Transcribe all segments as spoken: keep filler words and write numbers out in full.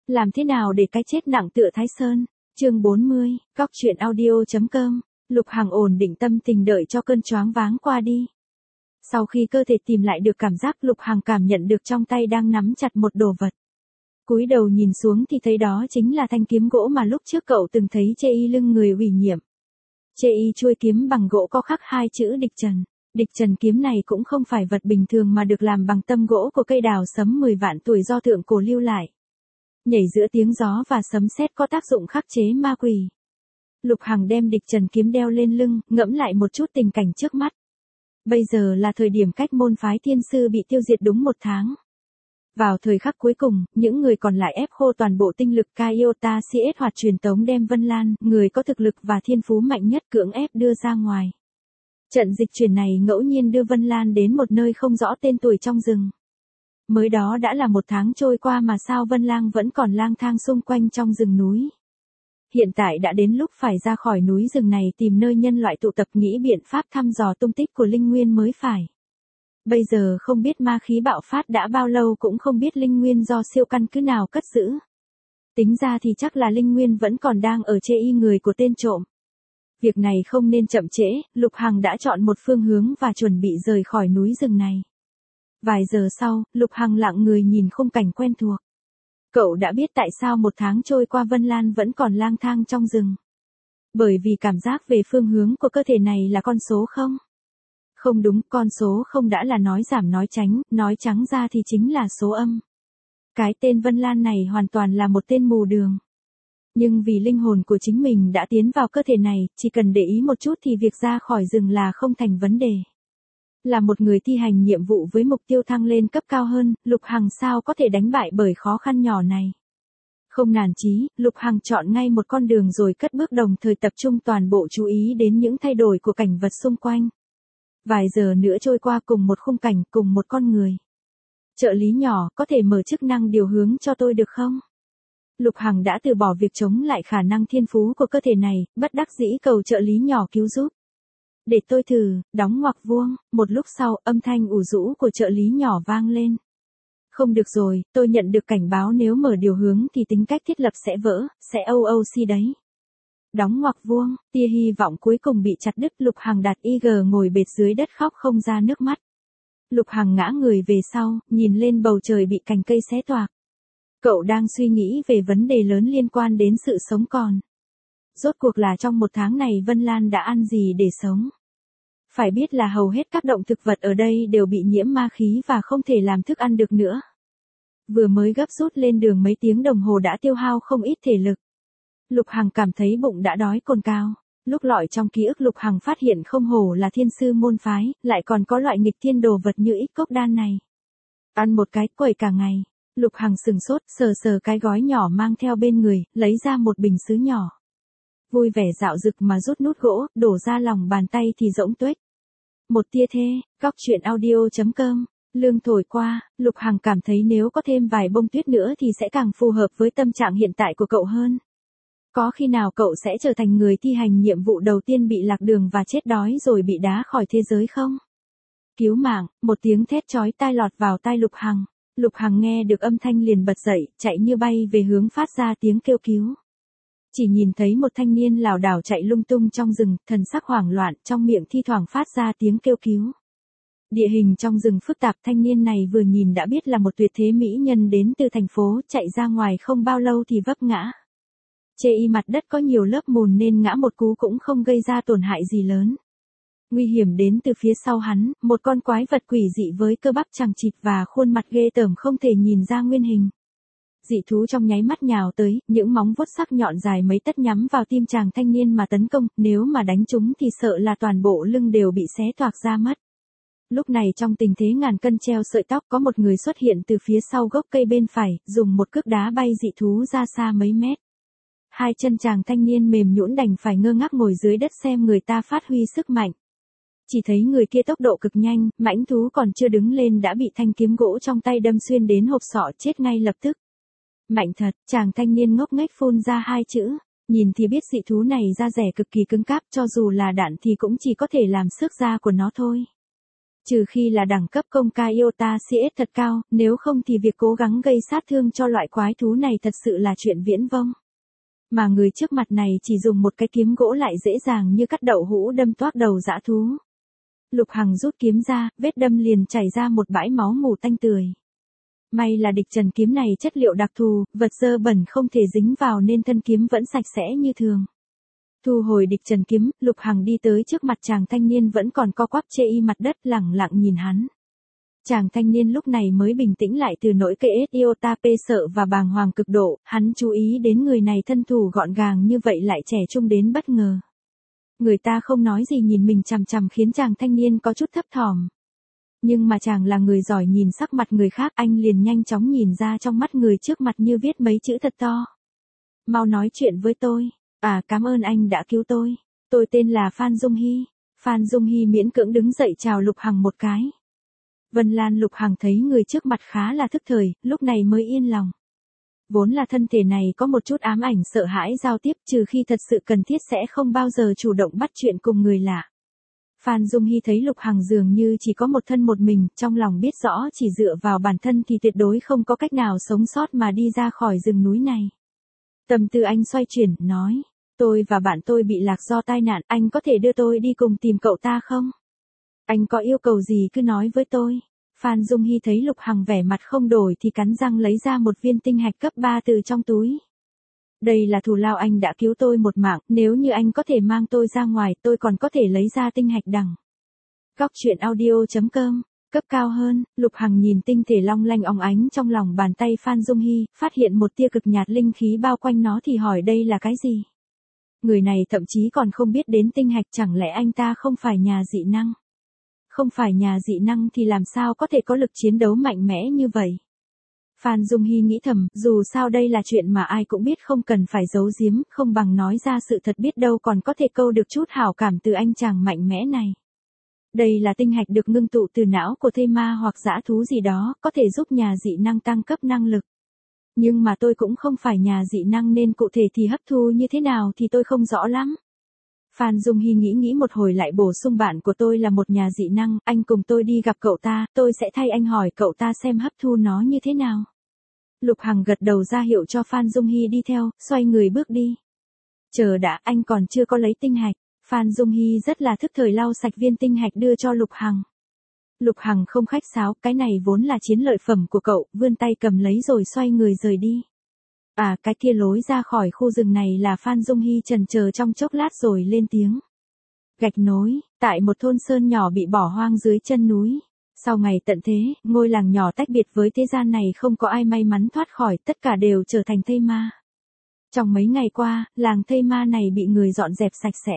Làm thế nào để cái chết nặng tựa Thái Sơn? Chương bốn mươi, Cóc truyện audio.com. Lục Hằng ổn định tâm tình đợi cho cơn choáng váng qua đi. Sau khi cơ thể tìm lại được cảm giác, Lục Hằng cảm nhận được trong tay đang nắm chặt một đồ vật. Cúi đầu nhìn xuống thì thấy đó chính là thanh kiếm gỗ mà lúc trước cậu từng thấy chê y lưng người ủy nhiệm. Chê y chuôi kiếm bằng gỗ có khắc hai chữ địch trần. Địch trần kiếm này cũng không phải vật bình thường mà được làm bằng tâm gỗ của cây đào sấm mười vạn tuổi do thượng cổ lưu lại. Nhảy giữa tiếng gió và sấm sét có tác dụng khắc chế ma quỷ. Lục Hằng đem địch trần kiếm đeo lên lưng, ngẫm lại một chút tình cảnh trước mắt. Bây giờ là thời điểm cách môn phái thiên sư bị tiêu diệt đúng một tháng. Vào thời khắc cuối cùng, những người còn lại ép khô toàn bộ tinh lực Kaiota xê ét hoạt truyền tống đem Vân Lan, người có thực lực và thiên phú mạnh nhất cưỡng ép đưa ra ngoài. Trận dịch chuyển này ngẫu nhiên đưa Vân Lan đến một nơi không rõ tên tuổi trong rừng. Mới đó đã là một tháng trôi qua mà sao Vân Lang vẫn còn lang thang xung quanh trong rừng núi. Hiện tại đã đến lúc phải ra khỏi núi rừng này tìm nơi nhân loại tụ tập nghĩ biện pháp thăm dò tung tích của linh nguyên mới phải. Bây giờ không biết ma khí bạo phát đã bao lâu cũng không biết linh nguyên do siêu căn cứ nào cất giữ. Tính ra thì chắc là linh nguyên vẫn còn đang ở chê y người của tên trộm. Việc này không nên chậm trễ, Lục Hằng đã chọn một phương hướng và chuẩn bị rời khỏi núi rừng này. Vài giờ sau, Lục Hằng lặng người nhìn khung cảnh quen thuộc. Cậu đã biết tại sao một tháng trôi qua Vân Lan vẫn còn lang thang trong rừng. Bởi vì cảm giác về phương hướng của cơ thể này là con số không? Không đúng, con số không đã là nói giảm nói tránh, nói trắng ra thì chính là số âm. Cái tên Vân Lan này hoàn toàn là một tên mù đường. Nhưng vì linh hồn của chính mình đã tiến vào cơ thể này, chỉ cần để ý một chút thì việc ra khỏi rừng là không thành vấn đề. Là một người thi hành nhiệm vụ với mục tiêu thăng lên cấp cao hơn, Lục Hằng sao có thể đánh bại bởi khó khăn nhỏ này. Không nản chí, Lục Hằng chọn ngay một con đường rồi cất bước đồng thời tập trung toàn bộ chú ý đến những thay đổi của cảnh vật xung quanh. Vài giờ nữa trôi qua cùng một khung cảnh, cùng một con người. Trợ lý nhỏ, có thể mở chức năng điều hướng cho tôi được không? Lục Hằng đã từ bỏ việc chống lại khả năng thiên phú của cơ thể này, bất đắc dĩ cầu trợ lý nhỏ cứu giúp. Để tôi thử, đóng ngoặc vuông, một lúc sau, âm thanh ủ rũ của trợ lý nhỏ vang lên. Không được rồi, tôi nhận được cảnh báo nếu mở điều hướng thì tính cách thiết lập sẽ vỡ, sẽ o o xê đấy. Đóng ngoặc vuông, tia hy vọng cuối cùng bị chặt đứt. Lục Hằng đặt i giê ngồi bệt dưới đất khóc không ra nước mắt. Lục Hằng ngã người về sau, nhìn lên bầu trời bị cành cây xé toạc. Cậu đang suy nghĩ về vấn đề lớn liên quan đến sự sống còn. Rốt cuộc là trong một tháng này Vân Lan đã ăn gì để sống? Phải biết là hầu hết các động thực vật ở đây đều bị nhiễm ma khí và không thể làm thức ăn được nữa. Vừa mới gấp rút lên đường mấy tiếng đồng hồ đã tiêu hao không ít thể lực. Lục Hằng cảm thấy bụng đã đói cồn cào. Lúc lọi trong ký ức Lục Hằng phát hiện không hổ là thiên sư môn phái, lại còn có loại nghịch thiên đồ vật như ích cốc đan này. Ăn một cái quẩy cả ngày. Lục Hằng sừng sốt, sờ sờ cái gói nhỏ mang theo bên người, lấy ra một bình sứ nhỏ. Vui vẻ dạo dực mà rút nút gỗ, đổ ra lòng bàn tay thì rỗng tuếch. Một tia thê, Cóc truyện audio.com. Lương thổi qua, Lục Hằng cảm thấy nếu có thêm vài bông tuyết nữa thì sẽ càng phù hợp với tâm trạng hiện tại của cậu hơn. Có khi nào cậu sẽ trở thành người thi hành nhiệm vụ đầu tiên bị lạc đường và chết đói rồi bị đá khỏi thế giới không? Cứu mạng, một tiếng thét chói tai lọt vào tai Lục Hằng. Lục Hằng nghe được âm thanh liền bật dậy, chạy như bay về hướng phát ra tiếng kêu cứu. Chỉ nhìn thấy một thanh niên lảo đảo chạy lung tung trong rừng, thần sắc hoảng loạn, trong miệng thi thoảng phát ra tiếng kêu cứu. Địa hình trong rừng phức tạp, thanh niên này vừa nhìn đã biết là một tuyệt thế mỹ nhân đến từ thành phố, chạy ra ngoài không bao lâu thì vấp ngã. Chê y mặt đất có nhiều lớp mùn nên ngã một cú cũng không gây ra tổn hại gì lớn. Nguy hiểm đến từ phía sau hắn, một con quái vật quỷ dị với cơ bắp chằng chịt và khuôn mặt ghê tởm không thể nhìn ra nguyên hình. Dị thú trong nháy mắt nhào tới, những móng vuốt sắc nhọn dài mấy tấc nhắm vào tim chàng thanh niên mà tấn công, nếu mà đánh trúng thì sợ là toàn bộ lưng đều bị xé toạc ra mất. Lúc này trong tình thế ngàn cân treo sợi tóc có một người xuất hiện từ phía sau gốc cây bên phải, dùng một cước đá bay dị thú ra xa mấy mét. Hai chân chàng thanh niên mềm nhũn đành phải ngơ ngác ngồi dưới đất xem người ta phát huy sức mạnh. Chỉ thấy người kia tốc độ cực nhanh, mãnh thú còn chưa đứng lên đã bị thanh kiếm gỗ trong tay đâm xuyên đến hộp sọ chết ngay lập tức. Mạnh thật, chàng thanh niên ngốc nghếch phun ra hai chữ, nhìn thì biết dị thú này da rẻ cực kỳ cứng cáp, cho dù là đạn thì cũng chỉ có thể làm xước da của nó thôi. Trừ khi là đẳng cấp công ca Iota xê ét thật cao, nếu không thì việc cố gắng gây sát thương cho loại quái thú này thật sự là chuyện viễn vông. Mà người trước mặt này chỉ dùng một cái kiếm gỗ lại dễ dàng như cắt đậu hũ đâm toác đầu dã thú. Lục Hằng rút kiếm ra, vết đâm liền chảy ra một bãi máu mù tanh tưởi. May là địch trần kiếm này chất liệu đặc thù, vật dơ bẩn không thể dính vào nên thân kiếm vẫn sạch sẽ như thường. Thu hồi địch trần kiếm, Lục Hằng đi tới trước mặt chàng thanh niên vẫn còn co quắp chê y mặt đất lẳng lặng nhìn hắn. Chàng thanh niên lúc này mới bình tĩnh lại từ nỗi kệ ết Iota P sợ và bàng hoàng cực độ, hắn chú ý đến người này thân thủ gọn gàng như vậy lại trẻ trung đến bất ngờ. Người ta không nói gì nhìn mình chằm chằm khiến chàng thanh niên có chút thấp thỏm. Nhưng mà chàng là người giỏi nhìn sắc mặt người khác, anh liền nhanh chóng nhìn ra trong mắt người trước mặt như viết mấy chữ thật to. Mau nói chuyện với tôi. À, cảm ơn anh đã cứu tôi. Tôi tên là Phan Dung Hy. Phan Dung Hy miễn cưỡng đứng dậy chào Lục Hằng một cái. Vân Lan Lục Hằng thấy người trước mặt khá là thức thời, lúc này mới yên lòng. Vốn là thân thể này có một chút ám ảnh sợ hãi giao tiếp, trừ khi thật sự cần thiết sẽ không bao giờ chủ động bắt chuyện cùng người lạ. Phan Dung Hy thấy Lục Hằng dường như chỉ có một thân một mình, trong lòng biết rõ chỉ dựa vào bản thân thì tuyệt đối không có cách nào sống sót mà đi ra khỏi rừng núi này. Tâm tư anh xoay chuyển, nói, tôi và bạn tôi bị lạc do tai nạn, anh có thể đưa tôi đi cùng tìm cậu ta không? Anh có yêu cầu gì cứ nói với tôi. Phan Dung Hy thấy Lục Hằng vẻ mặt không đổi thì cắn răng lấy ra một viên tinh hạch cấp ba từ trong túi. Đây là thù lao anh đã cứu tôi một mạng, nếu như anh có thể mang tôi ra ngoài tôi còn có thể lấy ra tinh hạch đằng. Góc truyện audio chấm com, cấp cao hơn, Lục Hằng nhìn tinh thể long lanh óng ánh trong lòng bàn tay Phan Dung Hy, phát hiện một tia cực nhạt linh khí bao quanh nó thì hỏi đây là cái gì. Người này thậm chí còn không biết đến tinh hạch, chẳng lẽ anh ta không phải nhà dị năng? Không phải nhà dị năng thì làm sao có thể có lực chiến đấu mạnh mẽ như vậy? Phan Dung Hy nghĩ thầm, dù sao đây là chuyện mà ai cũng biết không cần phải giấu giếm, không bằng nói ra sự thật biết đâu còn có thể câu được chút hảo cảm từ anh chàng mạnh mẽ này. Đây là tinh hạch được ngưng tụ từ não của thây ma hoặc dã thú gì đó, có thể giúp nhà dị năng tăng cấp năng lực. Nhưng mà tôi cũng không phải nhà dị năng nên cụ thể thì hấp thu như thế nào thì tôi không rõ lắm. Phan Dung Hy nghĩ nghĩ một hồi lại bổ sung bạn của tôi là một nhà dị năng, anh cùng tôi đi gặp cậu ta, tôi sẽ thay anh hỏi cậu ta xem hấp thu nó như thế nào. Lục Hằng gật đầu ra hiệu cho Phan Dung Hy đi theo, xoay người bước đi. Chờ đã, anh còn chưa có lấy tinh hạch. Phan Dung Hy rất là thức thời lau sạch viên tinh hạch đưa cho Lục Hằng. Lục Hằng không khách sáo, cái này vốn là chiến lợi phẩm của cậu, vươn tay cầm lấy rồi xoay người rời đi. À, cái kia lối ra khỏi khu rừng này là Phan Dung Hy chần chờ trong chốc lát rồi lên tiếng. Gạch nối, tại một thôn sơn nhỏ bị bỏ hoang dưới chân núi. Sau ngày tận thế, ngôi làng nhỏ tách biệt với thế gian này không có ai may mắn thoát khỏi, tất cả đều trở thành thây ma. Trong mấy ngày qua, làng thây ma này bị người dọn dẹp sạch sẽ.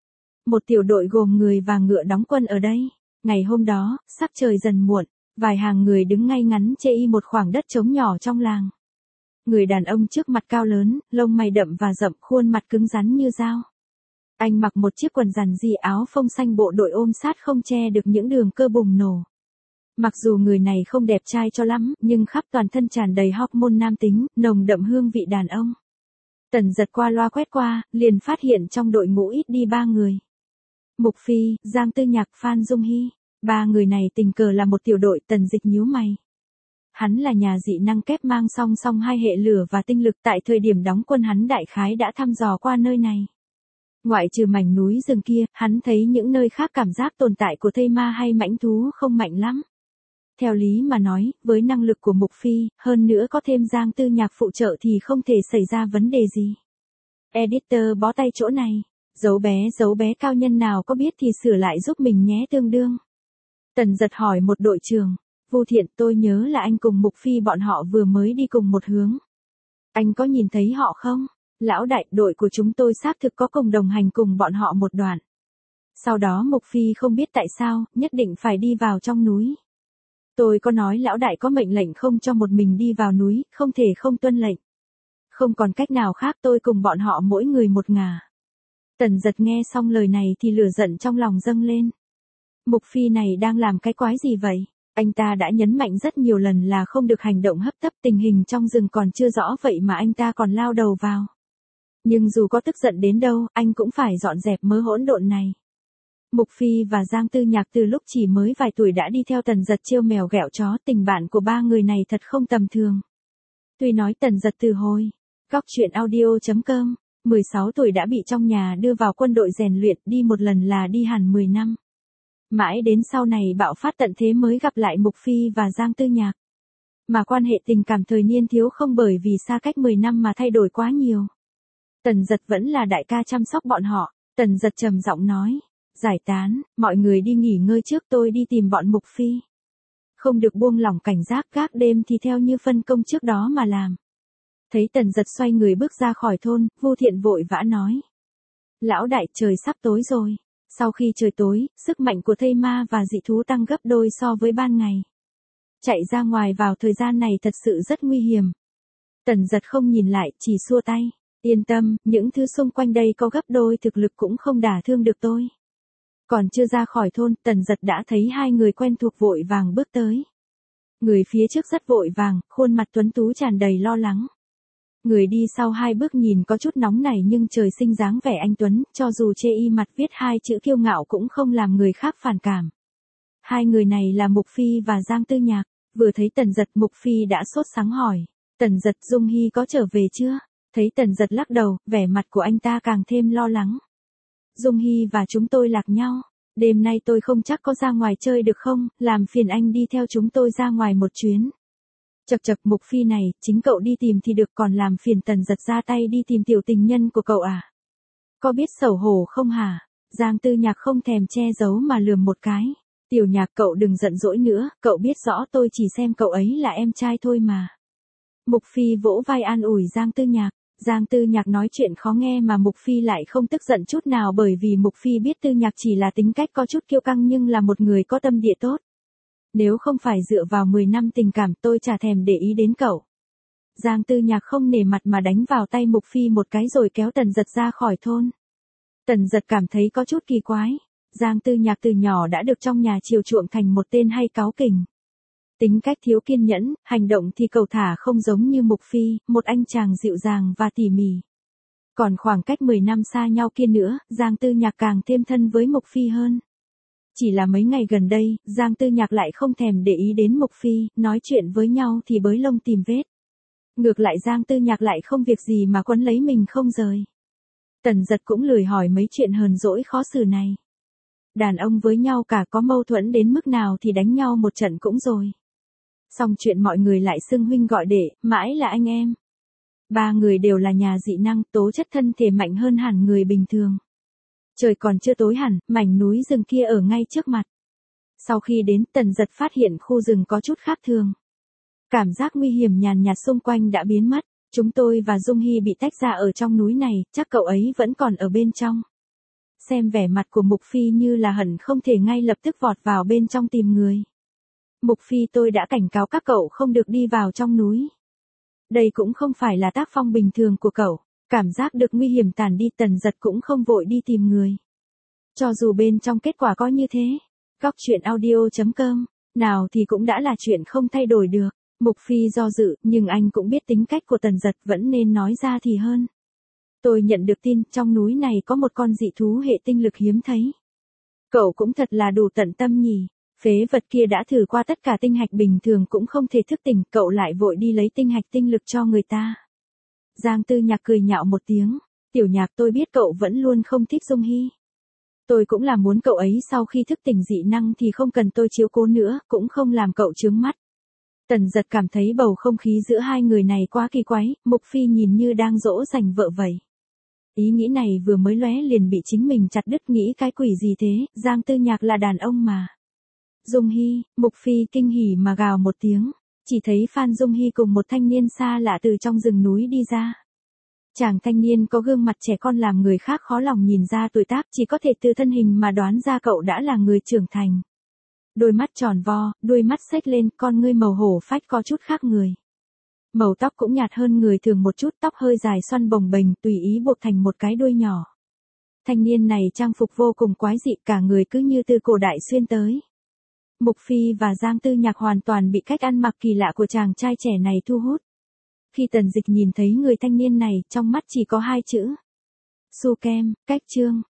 Một tiểu đội gồm người và ngựa đóng quân ở đây. Ngày hôm đó, sắc trời dần muộn, vài hàng người đứng ngay ngắn chê y một khoảng đất trống nhỏ trong làng. Người đàn ông trước mặt cao lớn, lông mày đậm và rậm, khuôn mặt cứng rắn như dao. Anh mặc một chiếc quần rằn di áo phông xanh bộ đội ôm sát không che được những đường cơ bùng nổ. Mặc dù người này không đẹp trai cho lắm, nhưng khắp toàn thân tràn đầy hormone nam tính, nồng đậm hương vị đàn ông. Tần Giật qua loa quét qua, liền phát hiện trong đội ngũ ít đi ba người. Mục Phi, Giang Tư Nhạc, Phan Dung Hy. Ba người này tình cờ là một tiểu đội. Tần Dịch nhíu mày. Hắn là nhà dị năng kép mang song song hai hệ lửa và tinh lực, tại thời điểm đóng quân hắn đại khái đã thăm dò qua nơi này. Ngoại trừ mảnh núi rừng kia, hắn thấy những nơi khác cảm giác tồn tại của thây ma hay mãnh thú không mạnh lắm. Theo lý mà nói, với năng lực của Mục Phi, hơn nữa có thêm Giang Tư Nhạc phụ trợ thì không thể xảy ra vấn đề gì. Editor bó tay chỗ này. Dấu bé dấu bé cao nhân nào có biết thì sửa lại giúp mình nhé tương đương. Tần Giật hỏi một đội trưởng. Vu Thiện, tôi nhớ là anh cùng Mục Phi bọn họ vừa mới đi cùng một hướng. Anh có nhìn thấy họ không? Lão đại, đội của chúng tôi xác thực có cùng đồng hành cùng bọn họ một đoạn. Sau đó Mục Phi không biết tại sao, nhất định phải đi vào trong núi. Tôi có nói lão đại có mệnh lệnh không cho một mình đi vào núi, không thể không tuân lệnh. Không còn cách nào khác, tôi cùng bọn họ mỗi người một ngả. Tần Giật nghe xong lời này thì lửa giận trong lòng dâng lên. Mục Phi này đang làm cái quái gì vậy? Anh ta đã nhấn mạnh rất nhiều lần là không được hành động hấp tấp, tình hình trong rừng còn chưa rõ vậy mà anh ta còn lao đầu vào. Nhưng dù có tức giận đến đâu, anh cũng phải dọn dẹp mớ hỗn độn này. Mục Phi và Giang Tư Nhạc từ lúc chỉ mới vài tuổi đã đi theo Tần Dật trêu mèo ghẹo chó, tình bạn của ba người này thật không tầm thường. Tuy nói Tần Dật từ hồi, góc truyện audio.com, mười sáu tuổi đã bị trong nhà đưa vào quân đội rèn luyện, đi một lần là đi hẳn mười năm. Mãi đến sau này bạo phát tận thế mới gặp lại Mục Phi và Giang Tư Nhạc. Mà quan hệ tình cảm thời niên thiếu không bởi vì xa cách mười năm mà thay đổi quá nhiều. Tần Dật vẫn là đại ca chăm sóc bọn họ. Tần Dật trầm giọng nói, giải tán, mọi người đi nghỉ ngơi trước, tôi đi tìm bọn Mục Phi. Không được buông lỏng cảnh giác, gác đêm thì theo như phân công trước đó mà làm. Thấy Tần Dật xoay người bước ra khỏi thôn, Vu Thiện vội vã nói. Lão đại, trời sắp tối rồi. Sau khi trời tối, sức mạnh của thây ma và dị thú tăng gấp đôi so với ban ngày. Chạy ra ngoài vào thời gian này thật sự rất nguy hiểm. Tần Dật không nhìn lại, chỉ xua tay. Yên tâm, những thứ xung quanh đây có gấp đôi thực lực cũng không đả thương được tôi. Còn chưa ra khỏi thôn, Tần Dật đã thấy hai người quen thuộc vội vàng bước tới. Người phía trước rất vội vàng, khuôn mặt tuấn tú tràn đầy lo lắng. Người đi sau hai bước nhìn có chút nóng nảy nhưng trời sinh dáng vẻ anh tuấn, cho dù chê y mặt viết hai chữ kiêu ngạo cũng không làm người khác phản cảm. Hai người này là Mục Phi và Giang Tư Nhạc. Vừa thấy Tần Dật, Mục Phi đã sốt sắng hỏi. Tần Dật, Dung Hy có trở về chưa? Thấy Tần Dật lắc đầu, vẻ mặt của anh ta càng thêm lo lắng. Dung Hy và chúng tôi lạc nhau. Đêm nay tôi không chắc có ra ngoài chơi được không, làm phiền anh đi theo chúng tôi ra ngoài một chuyến. Chậc chậc, Mục Phi này, chính cậu đi tìm thì được, còn làm phiền Tần Dật ra tay đi tìm tiểu tình nhân của cậu à? Có biết xấu hổ không hả? Giang Tư Nhạc không thèm che giấu mà lườm một cái. Tiểu Nhạc, cậu đừng giận dỗi nữa, cậu biết rõ tôi chỉ xem cậu ấy là em trai thôi mà. Mục Phi vỗ vai an ủi Giang Tư Nhạc. Giang Tư Nhạc nói chuyện khó nghe mà Mục Phi lại không tức giận chút nào, bởi vì Mục Phi biết Tư Nhạc chỉ là tính cách có chút kiêu căng nhưng là một người có tâm địa tốt. Nếu không phải dựa vào mười năm tình cảm, tôi chả thèm để ý đến cậu. Giang Tư Nhạc không nể mặt mà đánh vào tay Mục Phi một cái rồi kéo Tần Dật ra khỏi thôn. Tần Dật cảm thấy có chút kỳ quái. Giang Tư Nhạc từ nhỏ đã được trong nhà chiều chuộng thành một tên hay cáu kỉnh. Tính cách thiếu kiên nhẫn, hành động thì cầu thả không giống như Mục Phi, một anh chàng dịu dàng và tỉ mỉ. Còn khoảng cách mười năm xa nhau kia nữa, Giang Tư Nhạc càng thêm thân với Mục Phi hơn. Chỉ là mấy ngày gần đây, Giang Tư Nhạc lại không thèm để ý đến Mục Phi, nói chuyện với nhau thì bới lông tìm vết. Ngược lại Giang Tư Nhạc lại không việc gì mà quấn lấy mình không rời. Tần Dật cũng lười hỏi mấy chuyện hờn dỗi khó xử này. Đàn ông với nhau cả, có mâu thuẫn đến mức nào thì đánh nhau một trận cũng rồi. Xong chuyện mọi người lại xưng huynh gọi đệ, mãi là anh em. Ba người đều là nhà dị năng, tố chất thân thể mạnh hơn hẳn người bình thường. Trời còn chưa tối hẳn, mảnh núi rừng kia ở ngay trước mặt. Sau khi đến, Tần Dật phát hiện khu rừng có chút khác thường. Cảm giác nguy hiểm nhàn nhạt xung quanh đã biến mất. Chúng tôi và Dung Hy bị tách ra ở trong núi này, chắc cậu ấy vẫn còn ở bên trong. Xem vẻ mặt của Mục Phi như là hận không thể ngay lập tức vọt vào bên trong tìm người. Mục Phi, tôi đã cảnh cáo các cậu không được đi vào trong núi. Đây cũng không phải là tác phong bình thường của cậu. Cảm giác được nguy hiểm tản đi, Tần Dật cũng không vội đi tìm người. Cho dù bên trong kết quả có như thế. Góc truyện audio.com, nào thì cũng đã là chuyện không thay đổi được. Mục Phi do dự, nhưng anh cũng biết tính cách của Tần Dật, vẫn nên nói ra thì hơn. Tôi nhận được tin, trong núi này có một con dị thú hệ tinh lực hiếm thấy. Cậu cũng thật là đủ tận tâm nhỉ. Phế vật kia đã thử qua tất cả tinh hạch bình thường cũng không thể thức tỉnh, cậu lại vội đi lấy tinh hạch tinh lực cho người ta. Giang Tư Nhạc cười nhạo một tiếng. Tiểu Nhạc, tôi biết cậu vẫn luôn không thích Dung Hy. Tôi cũng là muốn cậu ấy sau khi thức tỉnh dị năng thì không cần tôi chiếu cố nữa, cũng không làm cậu chướng mắt. Tần Dật cảm thấy bầu không khí giữa hai người này quá kỳ quái, Mục Phi nhìn như đang dỗ dành vợ vậy. Ý nghĩ này vừa mới lóe liền bị chính mình chặt đứt, nghĩ cái quỷ gì thế, Giang Tư Nhạc là đàn ông mà. Dung Hy, Mục Phi kinh hỉ mà gào một tiếng, chỉ thấy Phan Dung Hy cùng một thanh niên xa lạ từ trong rừng núi đi ra. Chàng thanh niên có gương mặt trẻ con làm người khác khó lòng nhìn ra tuổi tác, chỉ có thể từ thân hình mà đoán ra cậu đã là người trưởng thành. Đôi mắt tròn vo, đuôi mắt xếch lên, con ngươi màu hổ phách có chút khác người. Màu tóc cũng nhạt hơn người thường một chút, tóc hơi dài xoăn bồng bềnh, tùy ý buộc thành một cái đuôi nhỏ. Thanh niên này trang phục vô cùng quái dị, cả người cứ như từ cổ đại xuyên tới. Mục Phi và Giang Tư Nhạc hoàn toàn bị cách ăn mặc kỳ lạ của chàng trai trẻ này thu hút. Khi Tần Dịch nhìn thấy người thanh niên này, trong mắt chỉ có hai chữ. Su kem, cách trương.